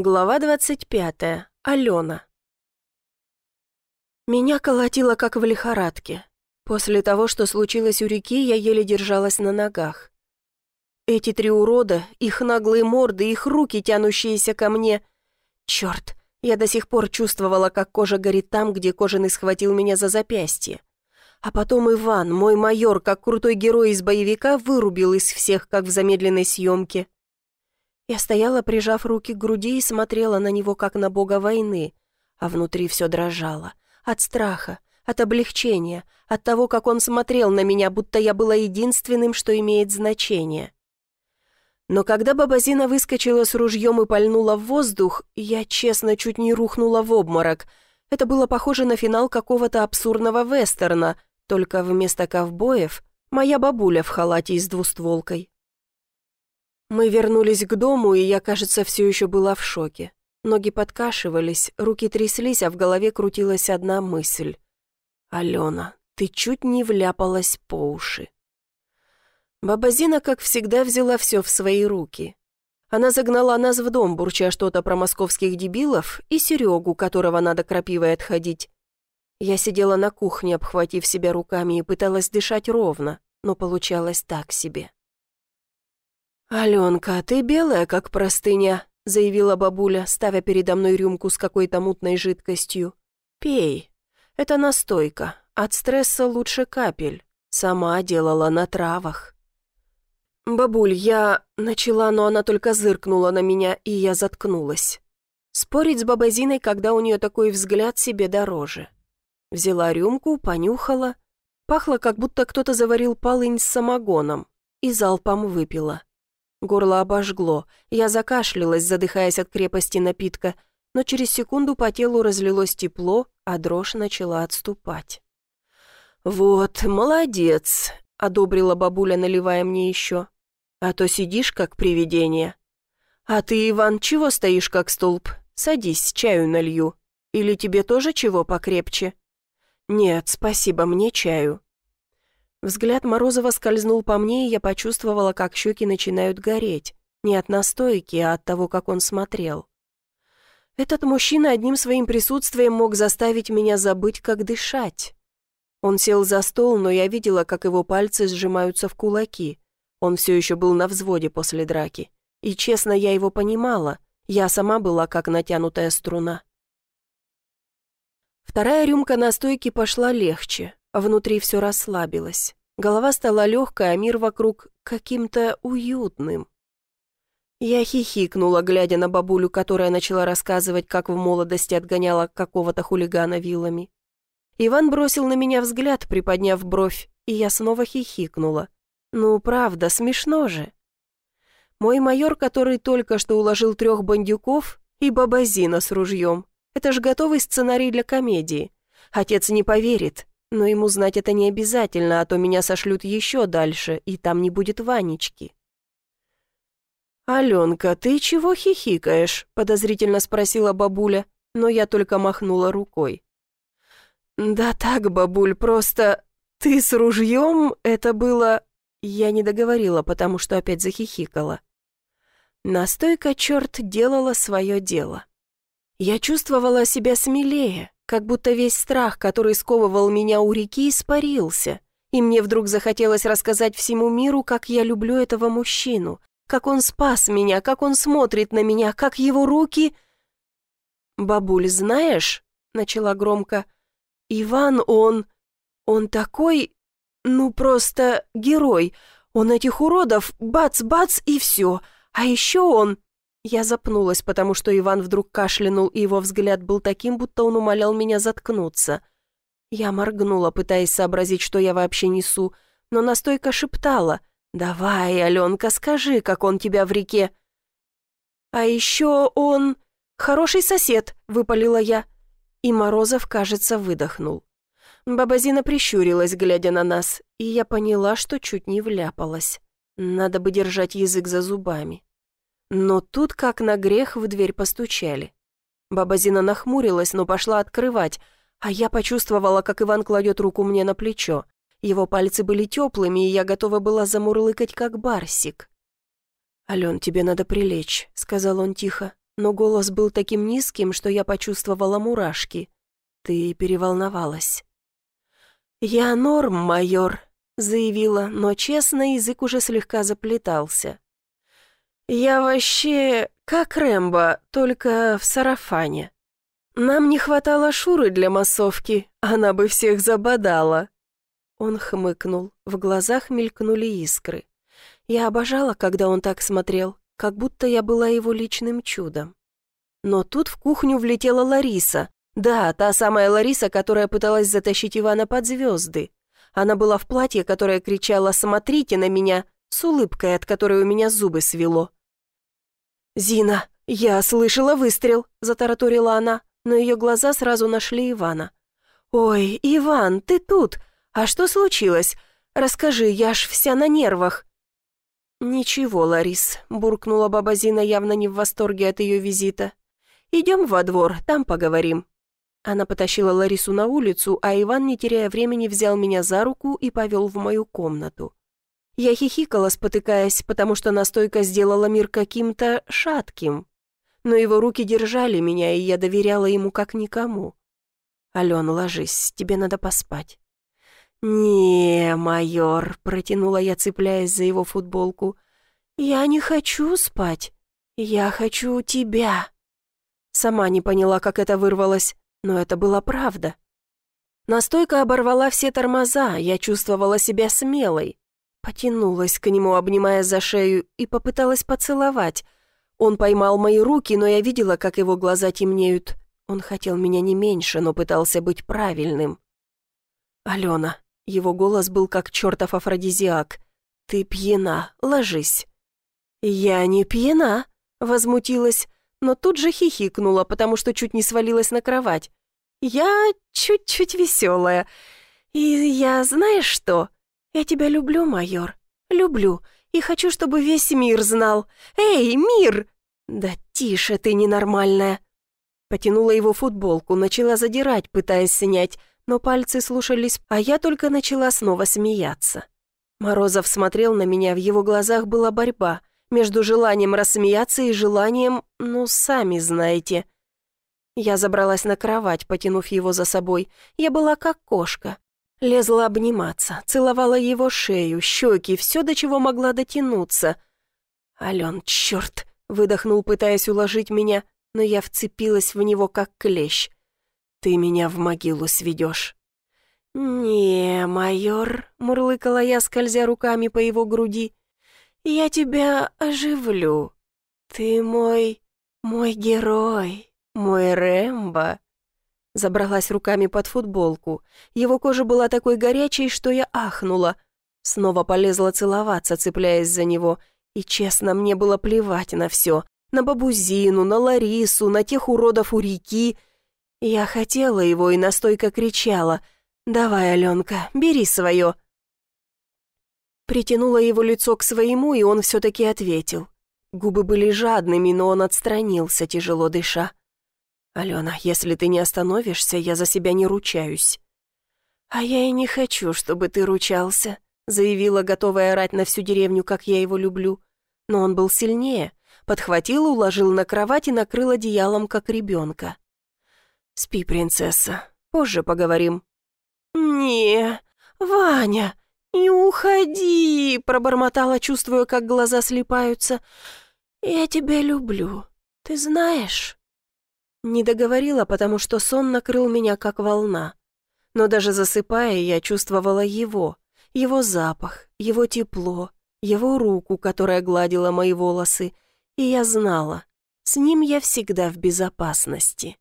Глава 25. Алена. Меня колотило, как в лихорадке. После того, что случилось у реки, я еле держалась на ногах. Эти три урода, их наглые морды, их руки, тянущиеся ко мне. Черт, я до сих пор чувствовала, как кожа горит там, где Кожаный схватил меня за запястье. А потом Иван, мой майор, как крутой герой из боевика, вырубил из всех, как в замедленной съемке. Я стояла, прижав руки к груди, и смотрела на него, как на бога войны, а внутри все дрожало. От страха, от облегчения, от того, как он смотрел на меня, будто я была единственным, что имеет значение. Но когда баба Зина выскочила с ружьем и пальнула в воздух, я, честно, чуть не рухнула в обморок. Это было похоже на финал какого-то абсурдного вестерна, только вместо ковбоев моя бабуля в халате и с двустволкой. Мы вернулись к дому, и я, кажется, все еще была в шоке. Ноги подкашивались, руки тряслись, а в голове крутилась одна мысль. «Алена, ты чуть не вляпалась по уши». Баба Зина, как всегда, взяла все в свои руки. Она загнала нас в дом, бурча что-то про московских дебилов и Серегу, которого надо крапивой отходить. Я сидела на кухне, обхватив себя руками, и пыталась дышать ровно, но получалось так себе. «Аленка, ты белая, как простыня», — заявила бабуля, ставя передо мной рюмку с какой-то мутной жидкостью. «Пей. Это настойка. От стресса лучше капель. Сама делала на травах». «Бабуль, я...» — начала, но она только зыркнула на меня, и я заткнулась. Спорить с бабой Зиной, когда у нее такой взгляд, себе дороже. Взяла рюмку, понюхала. Пахло, как будто кто-то заварил полынь с самогоном, и залпом выпила. Горло обожгло, я закашлялась, задыхаясь от крепости напитка, но через секунду по телу разлилось тепло, а дрожь начала отступать. «Вот, молодец», — одобрила бабуля, наливая мне еще. «А то сидишь, как привидение. А ты, Иван, чего стоишь, как столб? Садись, чаю налью. Или тебе тоже чего покрепче?» «Нет, спасибо, мне чаю». Взгляд Морозова скользнул по мне, и я почувствовала, как щеки начинают гореть. Не от настойки, а от того, как он смотрел. Этот мужчина одним своим присутствием мог заставить меня забыть, как дышать. Он сел за стол, но я видела, как его пальцы сжимаются в кулаки. Он все еще был на взводе после драки. И, честно, я его понимала. Я сама была, как натянутая струна. Вторая рюмка настойки пошла легче. Внутри все расслабилось. Голова стала легкой, а мир вокруг каким-то уютным. Я хихикнула, глядя на бабулю, которая начала рассказывать, как в молодости отгоняла какого-то хулигана вилами. Иван бросил на меня взгляд, приподняв бровь, и я снова хихикнула. Ну, правда, смешно же. Мой майор, который только что уложил 3 бандюков, и баба Зина с ружьем. Это ж готовый сценарий для комедии. Отец не поверит. Но ему знать это не обязательно, а то меня сошлют еще дальше, и там не будет Ванечки. «Аленка, ты чего хихикаешь?» — подозрительно спросила бабуля, но я только махнула рукой. «Да так, бабуль, просто... Ты с ружьем? Это было...» Я не договорила, потому что опять захихикала. Настойка, черт, делала свое дело. Я чувствовала себя смелее, как будто весь страх, который сковывал меня у реки, испарился, и мне вдруг захотелось рассказать всему миру, как я люблю этого мужчину, как он спас меня, как он смотрит на меня, как его руки... «Бабуль, знаешь», — начала громко, — «Иван, он такой, ну просто герой, он этих уродов, бац-бац и все, а еще он...» Я запнулась, потому что Иван вдруг кашлянул, и его взгляд был таким, будто он умолял меня заткнуться. Я моргнула, пытаясь сообразить, что я вообще несу, но настойка шептала: «Давай, Аленка, скажи, как он тебя в реке». «А еще он... хороший сосед», — выпалила я. И Морозов, кажется, выдохнул. Баба Зина прищурилась, глядя на нас, и я поняла, что чуть не вляпалась. Надо бы держать язык за зубами. Но тут, как на грех, в дверь постучали. Баба Зина нахмурилась, но пошла открывать, а я почувствовала, как Иван кладет руку мне на плечо. Его пальцы были теплыми, и я готова была замурлыкать, как барсик. «Ален, тебе надо прилечь», — сказал он тихо. но голос был таким низким, что я почувствовала мурашки. «Ты переволновалась». «Я норм, майор», — заявила, но, честно, язык уже слегка заплетался. «Я вообще как Рэмбо, только в сарафане. Нам не хватало Шуры для массовки, она бы всех забодала». Он хмыкнул, в глазах мелькнули искры. Я обожала, когда он так смотрел, как будто я была его личным чудом. Но тут в кухню влетела Лариса. Да, та самая Лариса, которая пыталась затащить Ивана под звезды. Она была в платье, которое кричало «Смотрите на меня!» с улыбкой, от которой у меня зубы свело. «Зина, я слышала выстрел», — затараторила она, но ее глаза сразу нашли Ивана. «Ой, Иван, ты тут? А что случилось? Расскажи, я ж вся на нервах». «Ничего, Ларис», — буркнула баба Зина, явно не в восторге от ее визита. «Идем во двор, там поговорим». Она потащила Ларису на улицу, а Иван, не теряя времени, взял меня за руку и повел в мою комнату. Я хихикала, спотыкаясь, потому что настойка сделала мир каким-то шатким. Но его руки держали меня, и я доверяла ему как никому. «Ален, ложись, тебе надо поспать». «Не, майор», — протянула я, цепляясь за его футболку. «Я не хочу спать. Я хочу тебя». Сама не поняла, как это вырвалось, но это была правда. Настойка оборвала все тормоза, я чувствовала себя смелой. Потянулась к нему, обнимая за шею, и попыталась поцеловать. Он поймал мои руки, но я видела, как его глаза темнеют. Он хотел меня не меньше, но пытался быть правильным. «Алена», его голос был как чертов афродизиак, — «ты пьяна, ложись». «Я не пьяна», — возмутилась, но тут же хихикнула, потому что чуть не свалилась на кровать. «Я чуть-чуть веселая. И я, знаешь что? Я тебя люблю, майор. Люблю. И хочу, чтобы весь мир знал. Эй, мир!» «Да тише ты, ненормальная!» Потянула его футболку, начала задирать, пытаясь снять, но пальцы слушались, а я только начала снова смеяться. Морозов смотрел на меня, в его глазах была борьба между желанием рассмеяться и желанием, ну, сами знаете. Я забралась на кровать, потянув его за собой. Я была как кошка. Лезла обниматься, целовала его шею, щеки, все, до чего могла дотянуться. «Ален, черт!» — выдохнул, пытаясь уложить меня, но я вцепилась в него, как клещ. «Ты меня в могилу сведешь». «Не, майор», — мурлыкала я, скользя руками по его груди, — «я тебя оживлю. Ты мой герой, мой Рэмбо». Забралась руками под футболку. Его кожа была такой горячей, что я ахнула. Снова полезла целоваться, цепляясь за него. И, честно, мне было плевать на все. На бабу Зину, на Ларису, на тех уродов у реки. Я хотела его, и настойка кричала: «Давай, Аленка, бери свое». Притянула его лицо к своему, и он все-таки ответил. Губы были жадными, но он отстранился, тяжело дыша. «Алена, если ты не остановишься, я за себя не ручаюсь». «А я и не хочу, чтобы ты ручался», — заявила, готовая орать на всю деревню, как я его люблю. Но он был сильнее. Подхватил, уложил на кровать и накрыл одеялом, как ребенка. «Спи, принцесса, позже поговорим». «Не, Ваня, не уходи», — пробормотала, чувствуя, как глаза слипаются. «Я тебя люблю, ты знаешь». Не договорила, потому что сон накрыл меня, как волна. Но даже засыпая, я чувствовала его запах, его тепло, его руку, которая гладила мои волосы, и я знала, с ним я всегда в безопасности.